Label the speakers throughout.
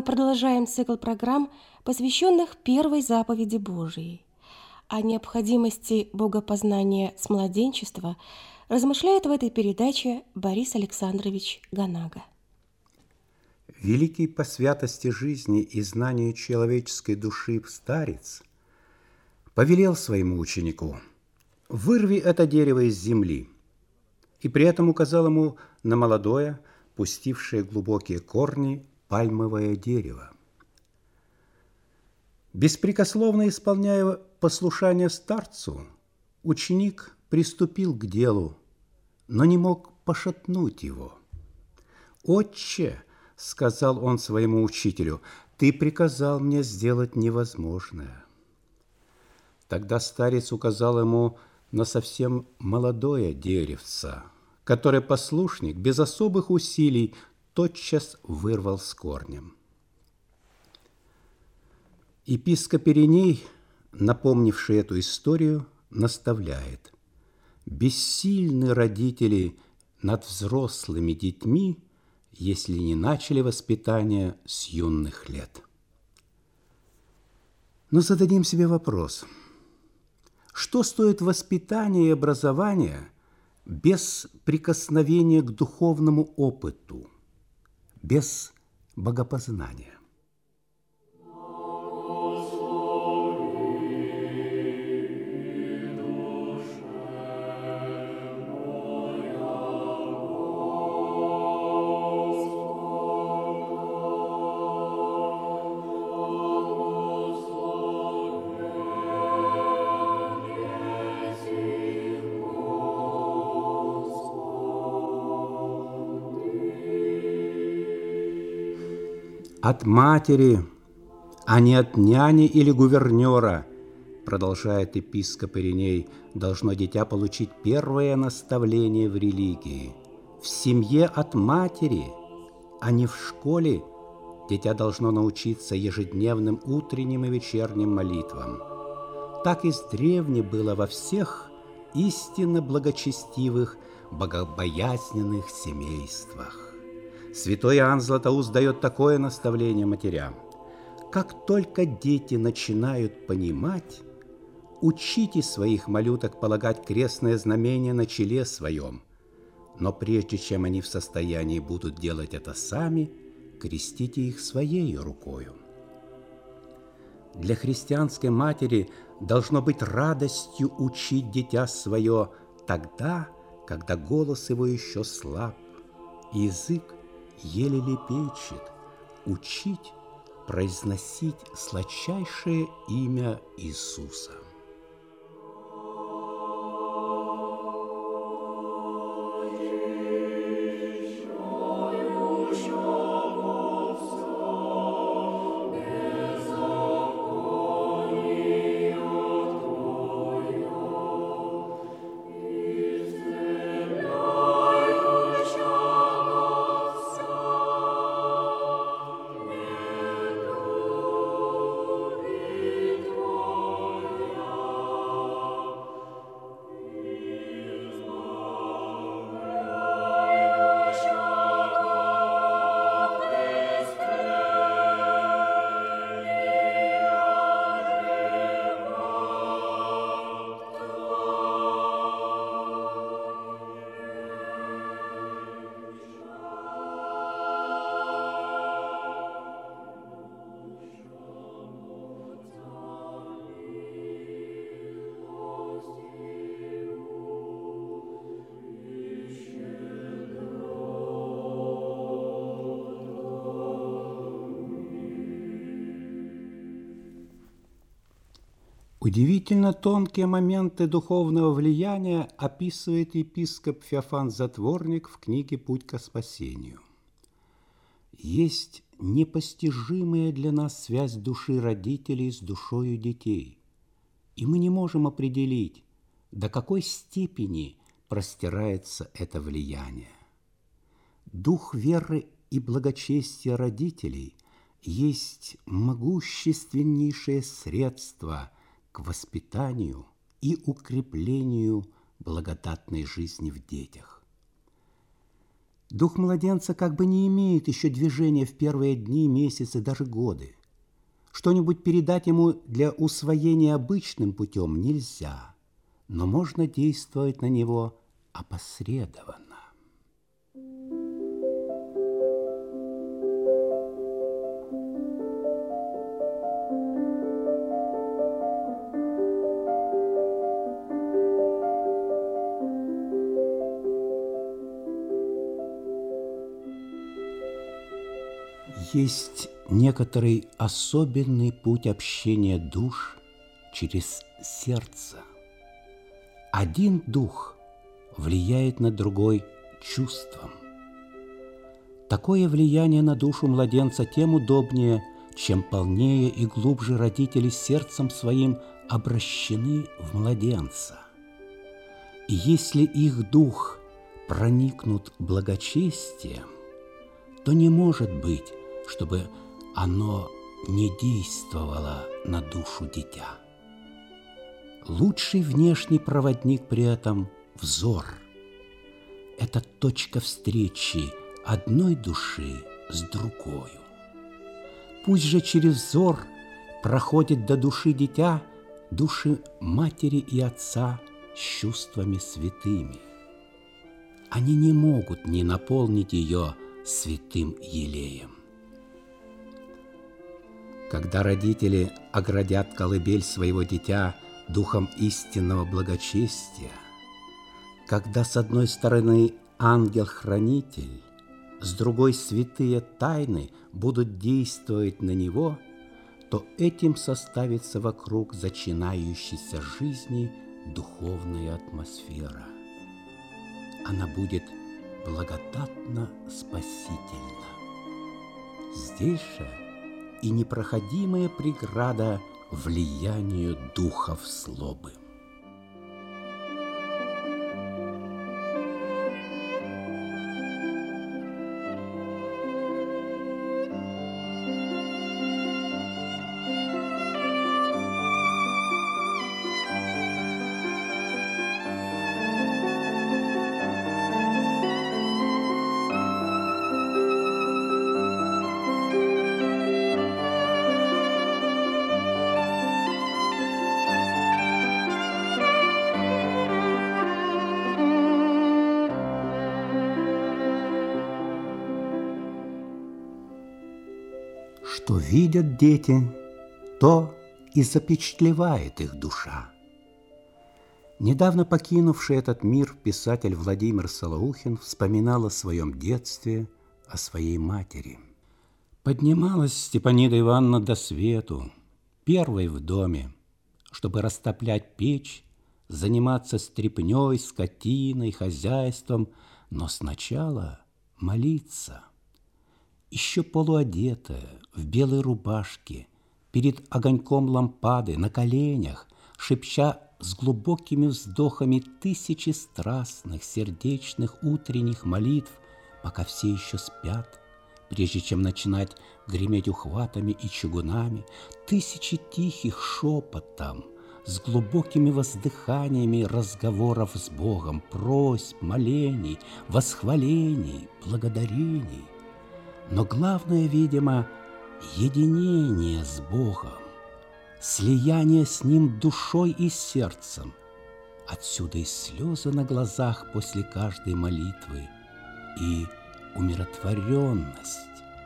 Speaker 1: продолжаем цикл программ, посвященных первой заповеди Божией. О необходимости богопознания с младенчества размышляет в этой передаче Борис Александрович Ганага.
Speaker 2: Великий по святости жизни и знанию человеческой души старец повелел своему ученику: «Вырви это дерево из земли», и при этом указал ему на молодое, пустившее глубокие корни, пальмовое дерево. Беспрекословно исполняя послушание старцу, ученик приступил к делу, но не мог пошатнуть его. «Отче, — сказал он своему учителю, — ты приказал мне сделать невозможное». Тогда старец указал ему на совсем молодое деревце, которое послушник без особых усилий тотчас вырвал с корнем. Епископ Ириней, напомнивший эту историю, наставляет: бессильны родители над взрослыми детьми, если не начали воспитание с юных лет. Но зададим себе вопрос: что стоит воспитание и образование без прикосновения к духовному опыту, без богопознания? От матери, а не от няни или гувернера, продолжает епископ Ириней, должно дитя получить первое наставление в религии. В семье от матери, а не в школе, дитя должно научиться ежедневным утренним и вечерним молитвам. Так издревле было во всех истинно благочестивых, богобоязненных семействах. Святой Иоанн Златоуст дает такое наставление матерям: как только дети начинают понимать, учите своих малюток полагать крестное знамение на челе своем, но прежде чем они в состоянии будут делать это сами, крестите их своей рукою. Для христианской матери должно быть радостью учить дитя свое тогда, когда голос его еще слаб, и язык еле лепечет, учить произносить сладчайшее имя Иисуса. Удивительно тонкие моменты духовного влияния описывает епископ Феофан Затворник в книге «Путь ко спасению». Есть непостижимая для нас связь души родителей с душою детей, и мы не можем определить, до какой степени простирается это влияние. Дух веры и благочестия родителей есть могущественнейшее средство к воспитанию и укреплению благодатной жизни в детях. Дух младенца как бы не имеет еще движения в первые дни, месяцы, даже годы. Что-нибудь передать ему для усвоения обычным путем нельзя, но можно действовать на него опосредованно. Есть некоторый особенный путь общения душ через сердце. Один дух влияет на другой чувством. Такое влияние на душу младенца тем удобнее, чем полнее и глубже родители сердцем своим обращены в младенца. И если их дух проникнут благочестием, то не может быть, чтобы оно не действовало на душу дитя. Лучший внешний проводник при этом – взор. Это точка встречи одной души с другою. Пусть же через взор проходит до души дитя души матери и отца с чувствами святыми. Они не могут не наполнить ее святым елеем. Когда родители оградят колыбель своего дитя духом истинного благочестия, когда с одной стороны ангел-хранитель, с другой святые тайны будут действовать на него, то этим составится вокруг зачинающейся жизни духовная атмосфера. Она будет благодатно спасительна. Здесь же и непроходимая преграда влиянию духов злобы. Что видят дети, то и запечатлевает их душа. Недавно покинувший этот мир писатель Владимир Солоухин вспоминал о своем детстве, о своей матери. Поднималась Степанида Ивановна до свету, первой в доме, чтобы растоплять печь, заниматься стряпнёй, скотиной, хозяйством, но сначала молиться. Еще полуодетая, в белой рубашке, перед огоньком лампады, на коленях, шепча с глубокими вздохами тысячи страстных, сердечных утренних молитв, пока все еще спят, прежде чем начинать греметь ухватами и чугунами, тысячи тихих шепотом, с глубокими воздыханиями разговоров с Богом, просьб, молений, восхвалений, благодарений. Но главное, видимо, единение с Богом, слияние с Ним душой и сердцем. Отсюда и слезы на глазах после каждой молитвы, и умиротворенность,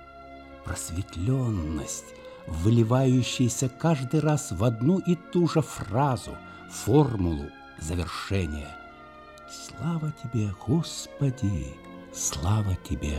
Speaker 2: просветленность, выливающаяся каждый раз в одну и ту же фразу, формулу завершения. Слава Тебе, Господи, слава Тебе!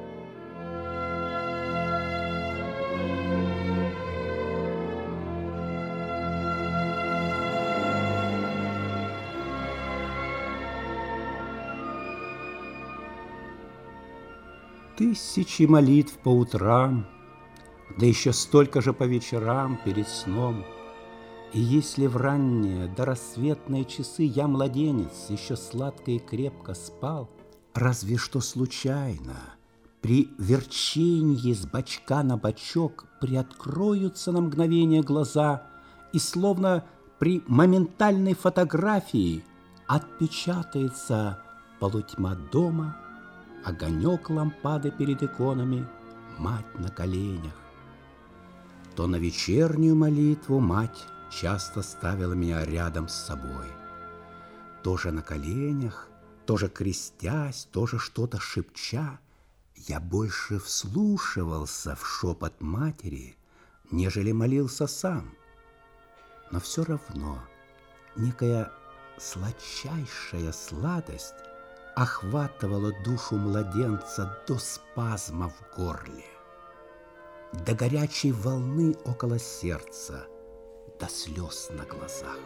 Speaker 2: Тысячи молитв по утрам, да еще столько же по вечерам перед сном. И если в ранние дорассветные часы я, младенец, еще сладко и крепко спал, разве что случайно, при верченье с бочка на бочок приоткроются на мгновение глаза, и словно при моментальной фотографии отпечатается полутьма дома, огонек лампады перед иконами, мать на коленях. То на вечернюю молитву мать часто ставила меня рядом с собой. Тоже на коленях, тоже крестясь, тоже что-то шепча, я больше вслушивался в шепот матери, нежели молился сам. Но все равно некая сладчайшая сладость охватывала душу младенца до спазма в горле, до горячей волны около сердца, до слез на глазах.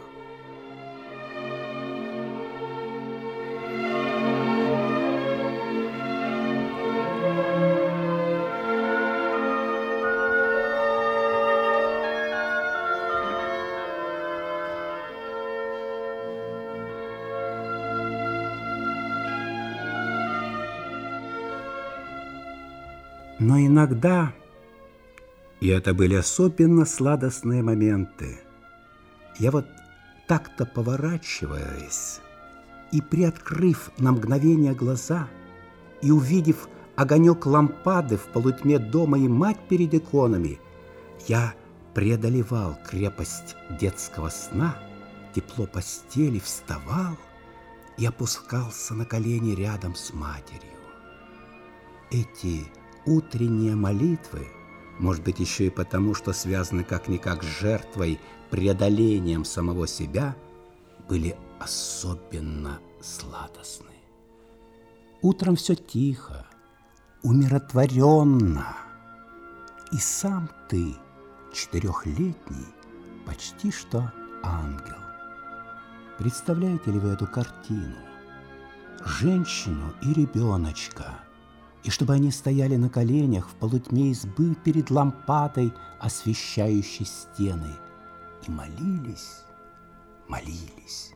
Speaker 2: Но иногда, и это были особенно сладостные моменты, я вот так-то поворачиваясь и приоткрыв на мгновение глаза и увидев огонек лампады в полутьме дома и мать перед иконами, я преодолевал крепость детского сна, тепло постели, вставал и опускался на колени рядом с матерью. Эти утренние молитвы, может быть, еще и потому, что связаны как-никак с жертвой, преодолением самого себя, были особенно сладостны. Утром все тихо, умиротворенно, и сам ты, 4-летний, почти что ангел. Представляете ли вы эту картину? Женщину и ребеночка, и чтобы они стояли на коленях в полутьме избы перед лампадой, освещающей стены, и молились, молились.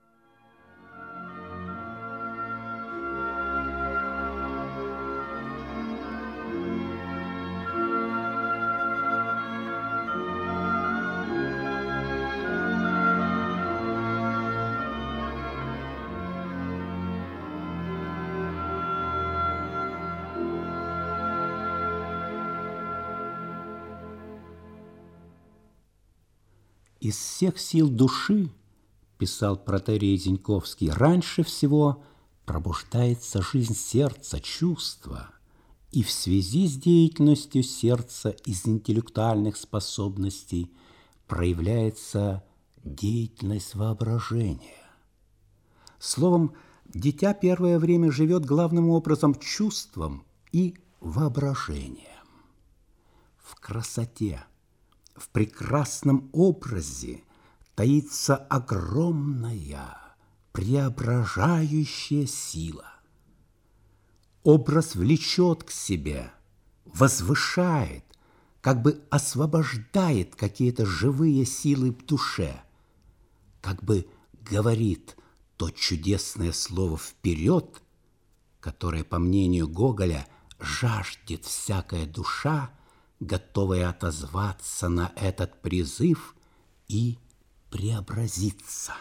Speaker 2: Из всех сил души, писал протоиерей Зеньковский, раньше всего пробуждается жизнь сердца, чувства, и в связи с деятельностью сердца из интеллектуальных способностей проявляется деятельность воображения. Словом, дитя первое время живет главным образом чувством и воображением. В красоте, в прекрасном образе таится огромная, преображающая сила. Образ влечет к себе, возвышает, как бы освобождает какие-то живые силы в душе, как бы говорит то чудесное слово «вперед», которое, по мнению Гоголя, жаждет всякая душа, готовая отозваться на этот призыв и преобразиться.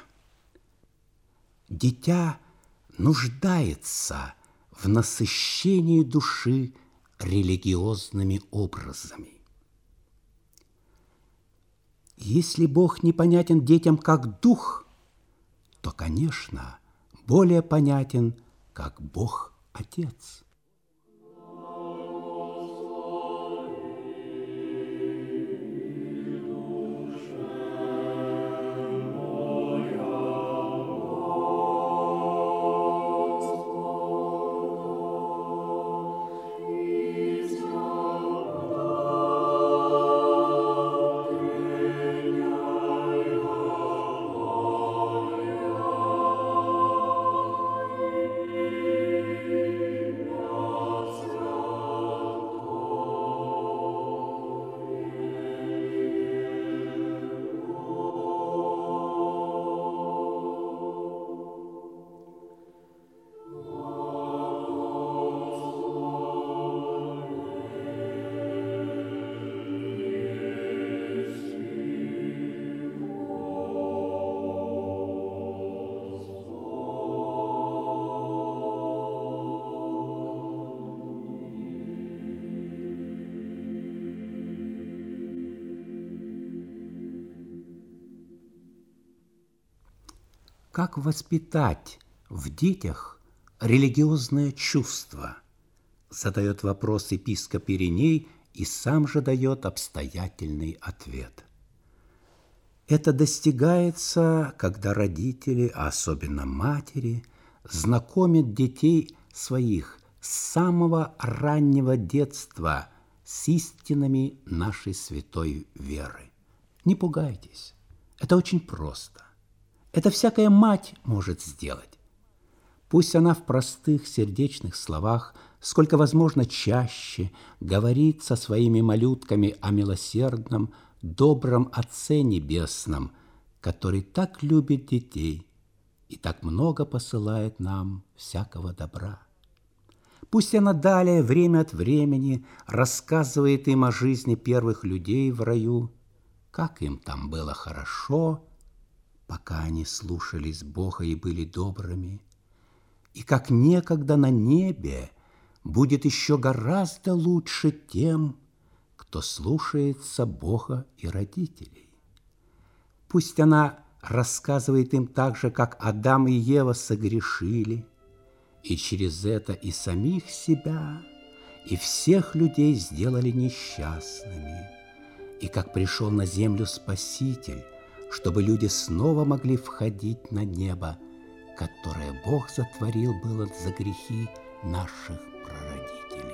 Speaker 2: Дитя нуждается в насыщении души религиозными образами. Если Бог непонятен детям как дух, то, конечно, более понятен как Бог-Отец. как воспитать в детях религиозное чувство? Задает вопрос епископ Ириней и сам же дает обстоятельный ответ. Это достигается, когда родители, а особенно матери, знакомят детей своих с самого раннего детства с истинами нашей святой веры. Не пугайтесь, это очень просто. Это всякая мать может сделать. Пусть она в простых сердечных словах, сколько возможно чаще, говорит со своими малютками о милосердном, добром Отце Небесном, который так любит детей и так много посылает нам всякого добра. Пусть она далее, время от времени, рассказывает им о жизни первых людей в раю, как им там было хорошо, пока они слушались Бога и были добрыми, и как некогда на небе будет еще гораздо лучше тем, кто слушается Бога и родителей. Пусть она рассказывает им так же, как Адам и Ева согрешили, и через это и самих себя, и всех людей сделали несчастными, и как пришел на землю Спаситель, чтобы люди снова могли входить на небо, которое Бог затворил было за грехи наших прародителей.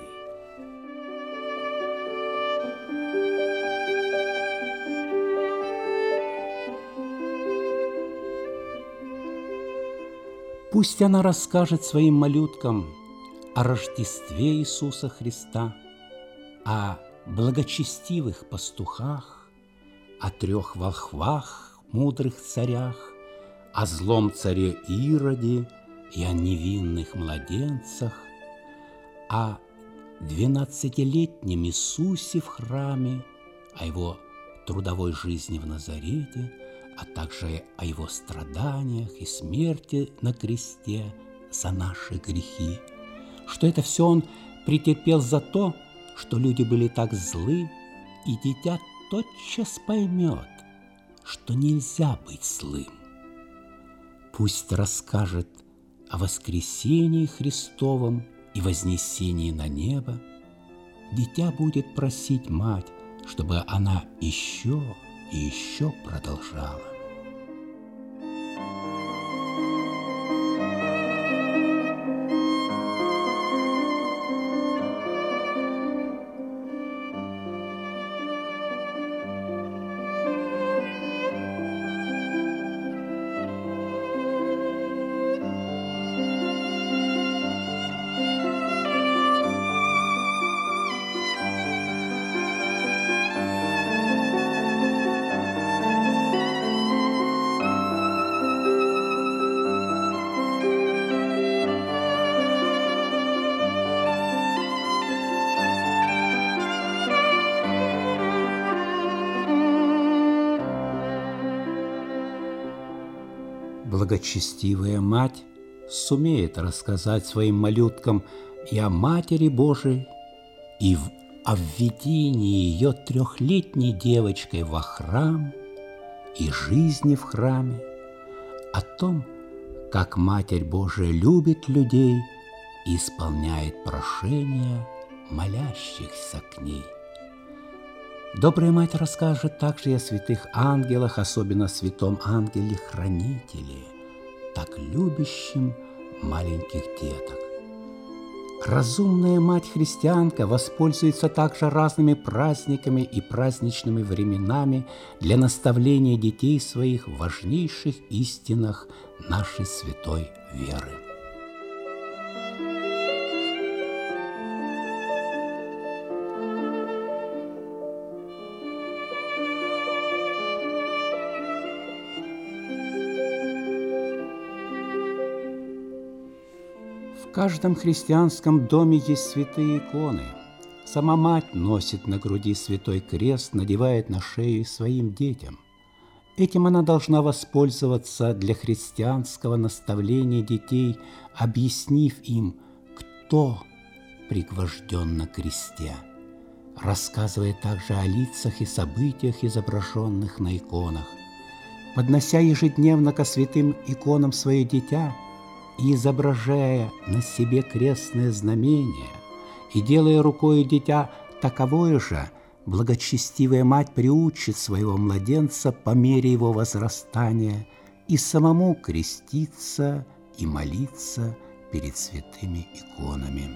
Speaker 2: Пусть она расскажет своим малюткам о Рождестве Иисуса Христа, о благочестивых пастухах, о 3 волхвах, мудрых царях, о злом царе Ироде и о невинных младенцах, о 12-летнем Иисусе в храме, о его трудовой жизни в Назарете, а также о его страданиях и смерти на кресте за наши грехи, что это все он претерпел за то, что люди были так злы, и дитя тотчас поймет, что нельзя быть злым. Пусть расскажет о воскресении Христовом и вознесении на небо. Дитя будет просить мать, чтобы она еще и еще продолжала. Благочестивая мать сумеет рассказать своим малюткам и о Матери Божией, и о введении ее 3-летней девочкой во храм и жизни в храме, о том, как Матерь Божия любит людей и исполняет прошения молящихся к ней. Добрая мать расскажет также и о святых ангелах, особенно о святом ангеле-хранителе, так любящем маленьких деток. Разумная мать-христианка воспользуется также разными праздниками и праздничными временами для наставления детей своих в важнейших истинах нашей святой веры. В каждом христианском доме есть святые иконы. Сама мать носит на груди святой крест, надевает на шею своим детям. Этим она должна воспользоваться для христианского наставления детей, объяснив им, кто пригвожден на кресте, рассказывая также о лицах и событиях, изображенных на иконах. поднося ежедневно ко святым иконам свое дитя и изображая на себе крестное знамение, и делая рукою дитя таковое же, благочестивая мать приучит своего младенца по мере его возрастания и самому креститься и молиться перед святыми иконами.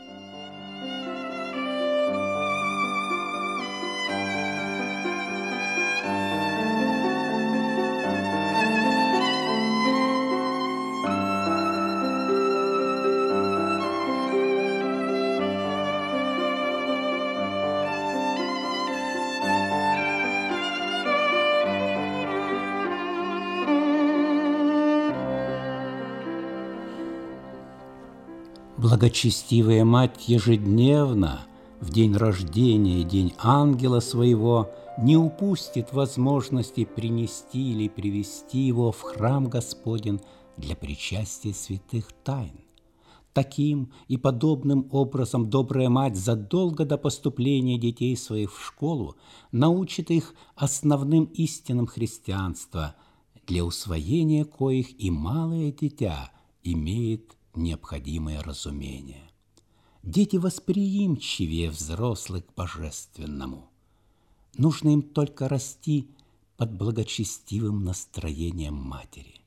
Speaker 2: Благочестивая мать ежедневно, в день рождения и день ангела своего, не упустит возможности принести или привести его в храм Господень для причастия святых тайн. Таким и подобным образом добрая мать задолго до поступления детей своих в школу научит их основным истинам христианства, для усвоения коих и малое дитя имеет необходимое разумение. Дети восприимчивее взрослых к божественному. Нужно им только расти под благочестивым настроением матери.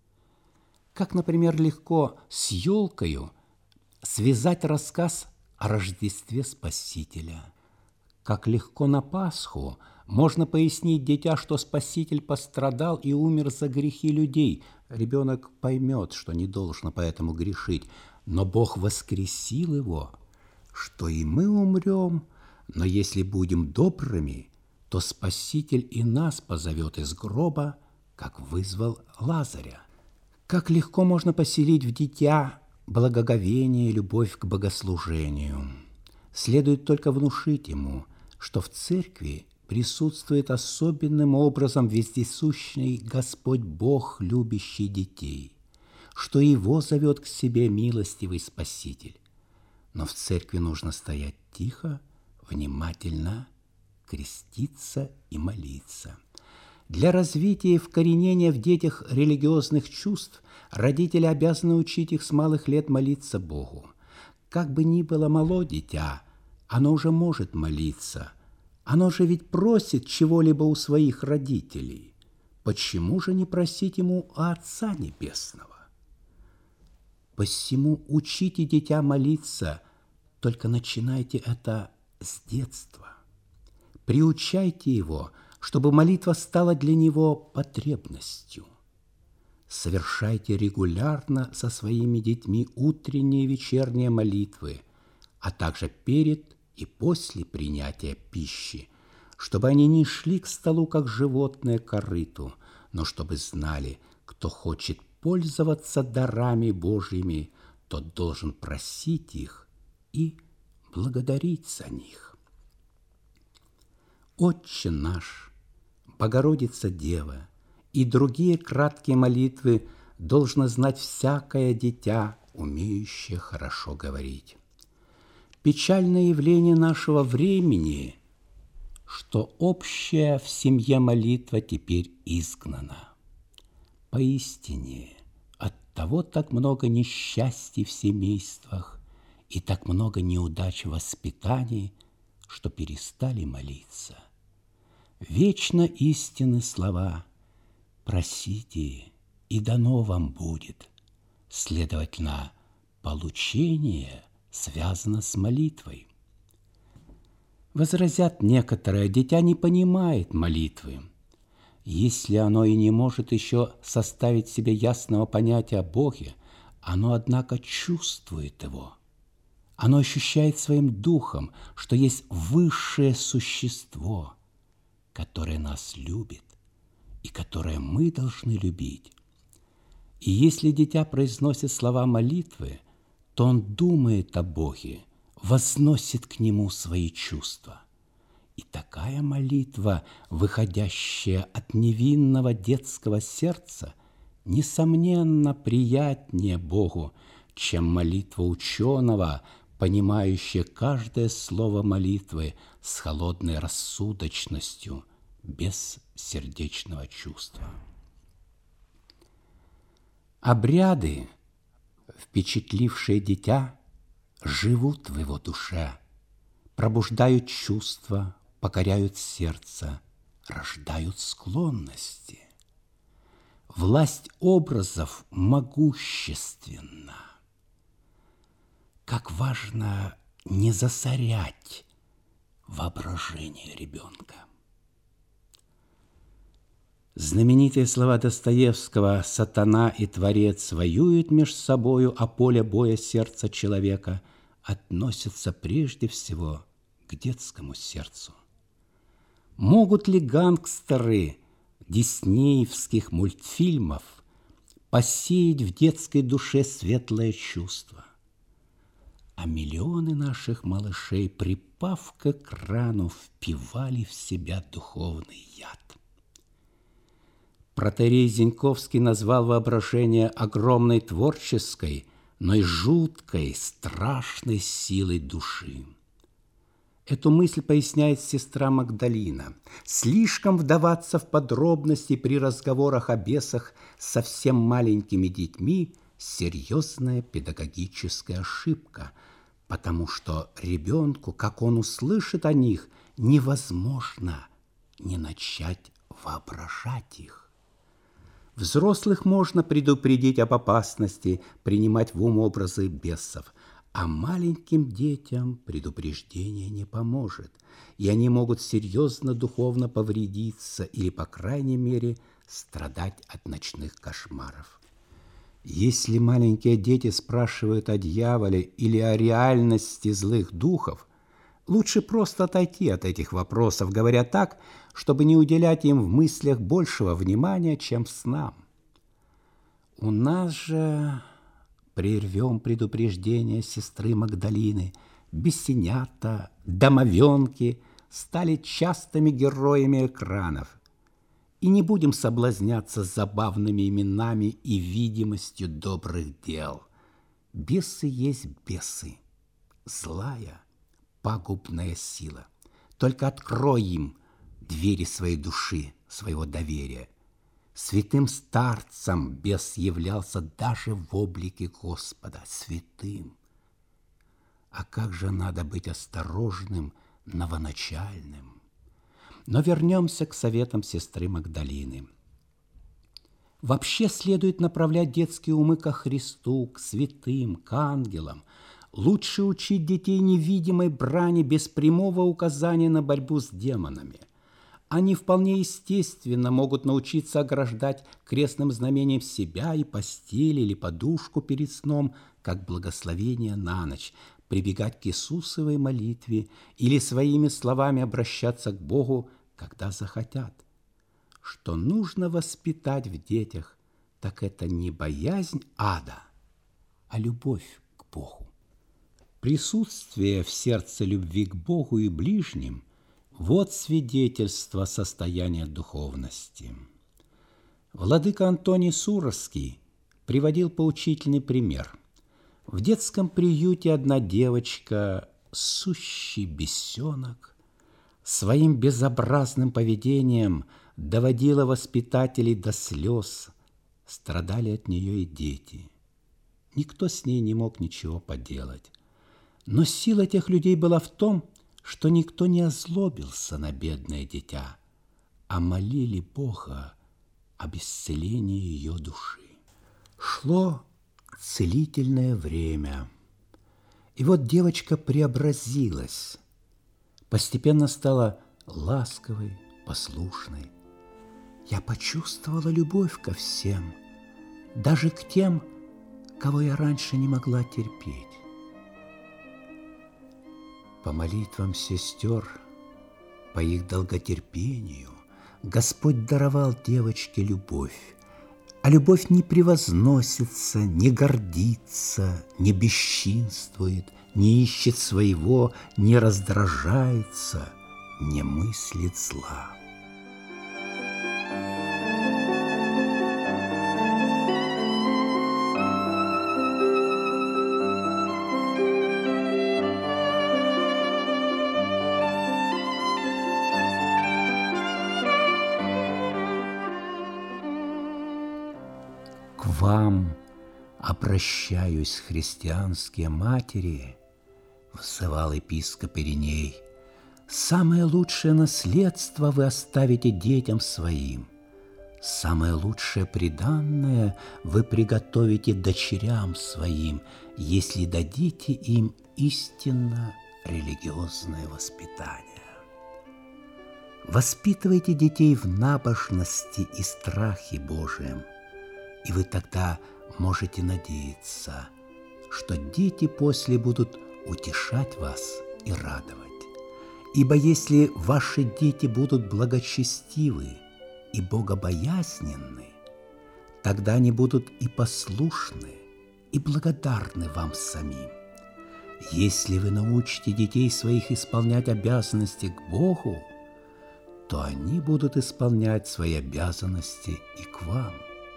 Speaker 2: Как, например, легко с елкою связать рассказ о Рождестве Спасителя. Как легко на Пасху можно пояснить дитя, что Спаситель пострадал и умер за грехи людей. Ребенок поймет, что не должно поэтому грешить, но Бог воскресил его, что и мы умрем, но если будем добрыми, то Спаситель и нас позовет из гроба, как вызвал Лазаря. Как легко можно поселить в дитя благоговение и любовь к богослужению. Следует только внушить ему, что в церкви присутствует особенным образом вездесущий Господь Бог, любящий детей, что Его зовет к себе милостивый Спаситель. Но в церкви нужно стоять тихо, внимательно, креститься и молиться. Для развития и вкоренения в детях религиозных чувств родители обязаны учить их с малых лет молиться Богу. Как бы ни было мало дитя, оно уже может молиться. Оно же ведь просит чего-либо у своих родителей. Почему же не просить ему у Отца Небесного? Посему учите дитя молиться, только начинайте это с детства. Приучайте его, чтобы молитва стала для него потребностью. Совершайте регулярно со своими детьми утренние и вечерние молитвы, а также перед и после принятия пищи, чтобы они не шли к столу, как животное к корыту, но чтобы знали, кто хочет пользоваться дарами Божьими, тот должен просить их и благодарить за них. Отче наш, Богородица Дева и другие краткие молитвы должно знать всякое дитя, умеющее хорошо говорить. Печальное явление нашего времени, что общая в семье молитва теперь изгнана. Поистине, оттого так много несчастий в семействах и так много неудач в воспитании, что перестали молиться. Вечно истины слова «Просите, и дано вам будет». Следовательно, получение связано с молитвой. Возразят некоторые, дитя не понимает молитвы. Если оно и не может еще составить себе ясного понятия о Боге, оно, однако, чувствует Его. Оно ощущает своим духом, что есть высшее существо, которое нас любит и которое мы должны любить. И если дитя произносит слова молитвы, то он думает о Боге, возносит к Нему свои чувства. И такая молитва, выходящая от невинного детского сердца, несомненно приятнее Богу, чем молитва ученого, понимающая каждое слово молитвы с холодной рассудочностью, без сердечного чувства. Обряды, впечатлившие дитя, живут в его душе, пробуждают чувства, покоряют сердце, рождают склонности. Власть образов могущественна. Как важно не засорять воображение ребенка. Знаменитые слова Достоевского «Сатана и Творец воюют между собою, а поле боя сердца человека» относятся прежде всего к детскому сердцу. Могут ли гангстеры диснеевских мультфильмов посеять в детской душе светлое чувство? А миллионы наших малышей, припав к экрану, впивали в себя духовный яд. Протоиерей Зеньковский назвал воображение огромной творческой, но и жуткой, страшной силой души. Эту мысль поясняет сестра Магдалина. Слишком вдаваться в подробности при разговорах о бесах с совсем маленькими детьми – серьезная педагогическая ошибка, потому что ребенку, как он услышит о них, невозможно не начать воображать их. Взрослых можно предупредить об опасности, принимать в ум образы бесов, а маленьким детям предупреждение не поможет, и они могут серьезно духовно повредиться или, по крайней мере, страдать от ночных кошмаров. Если маленькие дети спрашивают о дьяволе или о реальности злых духов, лучше просто отойти от этих вопросов, говоря так, чтобы не уделять им в мыслях большего внимания, чем снам. У нас же, прервем предупреждение сестры Магдалины, бесенята, домовенки стали частыми героями экранов. И не будем соблазняться забавными именами и видимостью добрых дел. Бесы есть бесы, злая, пагубная сила. Только открой им двери своей души, своего доверия. Святым старцем бес являлся даже в облике Господа, святым. А как же надо быть осторожным, новоначальным. Но вернемся к советам сестры Магдалины. Вообще следует направлять детские умы ко Христу, к святым, к ангелам. Лучше учить детей невидимой брани без прямого указания на борьбу с демонами. Они вполне естественно могут научиться ограждать крестным знамением себя и постель или подушку перед сном, как благословение на ночь, прибегать к Иисусовой молитве или своими словами обращаться к Богу, когда захотят. Что нужно воспитать в детях, так это не боязнь ада, а любовь к Богу. Присутствие в сердце любви к Богу и ближним – вот свидетельство состояния духовности. Владыка Антоний Суровский приводил поучительный пример. В детском приюте одна девочка, сущий бесенок, своим безобразным поведением доводила воспитателей до слез, страдали от нее и дети. Никто с ней не мог ничего поделать. Но сила тех людей была в том, что никто не озлобился на бедное дитя, а молили Бога об исцелении ее души. Шло целительное время, и вот девочка преобразилась, постепенно стала ласковой, послушной. Я почувствовала любовь ко всем, даже к тем, кого я раньше не могла терпеть. По молитвам сестер, по их долготерпению, Господь даровал девочке любовь. А любовь не превозносится, не гордится, не бесчинствует, не ищет своего, не раздражается, не мыслит зла. К вам обращаюсь, христианские матери, взывал епископ Ириней. Самое лучшее наследство вы оставите детям своим. Самое лучшее приданное вы приготовите дочерям своим, если дадите им истинно религиозное воспитание. Воспитывайте детей в набожности и страхе Божием, и вы тогда можете надеяться, что дети после будут утешать вас и радовать. Ибо если ваши дети будут благочестивы и богобоязненны, тогда они будут и послушны, и благодарны вам самим. Если вы научите детей своих исполнять обязанности к Богу, то они будут исполнять свои обязанности и к вам.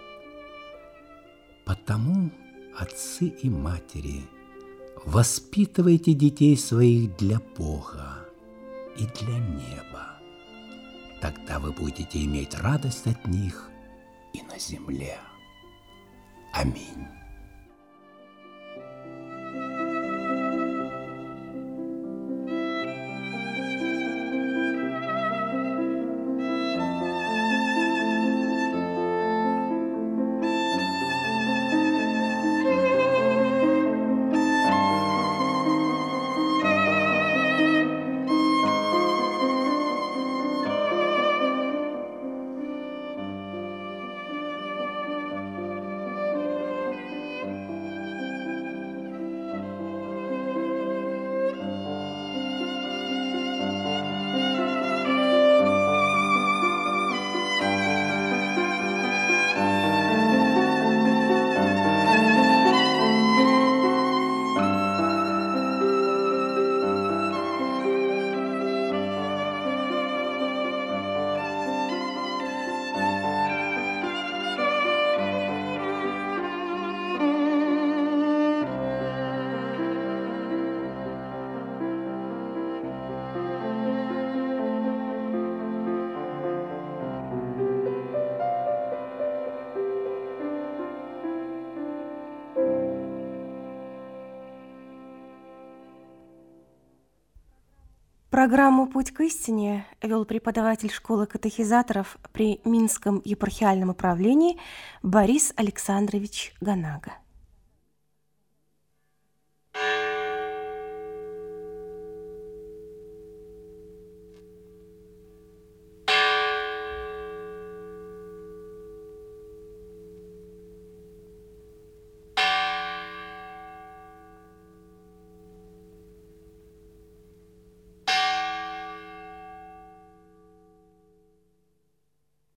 Speaker 2: Потому, отцы и матери, воспитывайте детей своих для Бога и для неба. Тогда вы будете иметь радость от них и на земле. Аминь.
Speaker 1: Программу «Путь к истине» вел преподаватель школы катехизаторов при Минском епархиальном управлении Борис Александрович Ганага.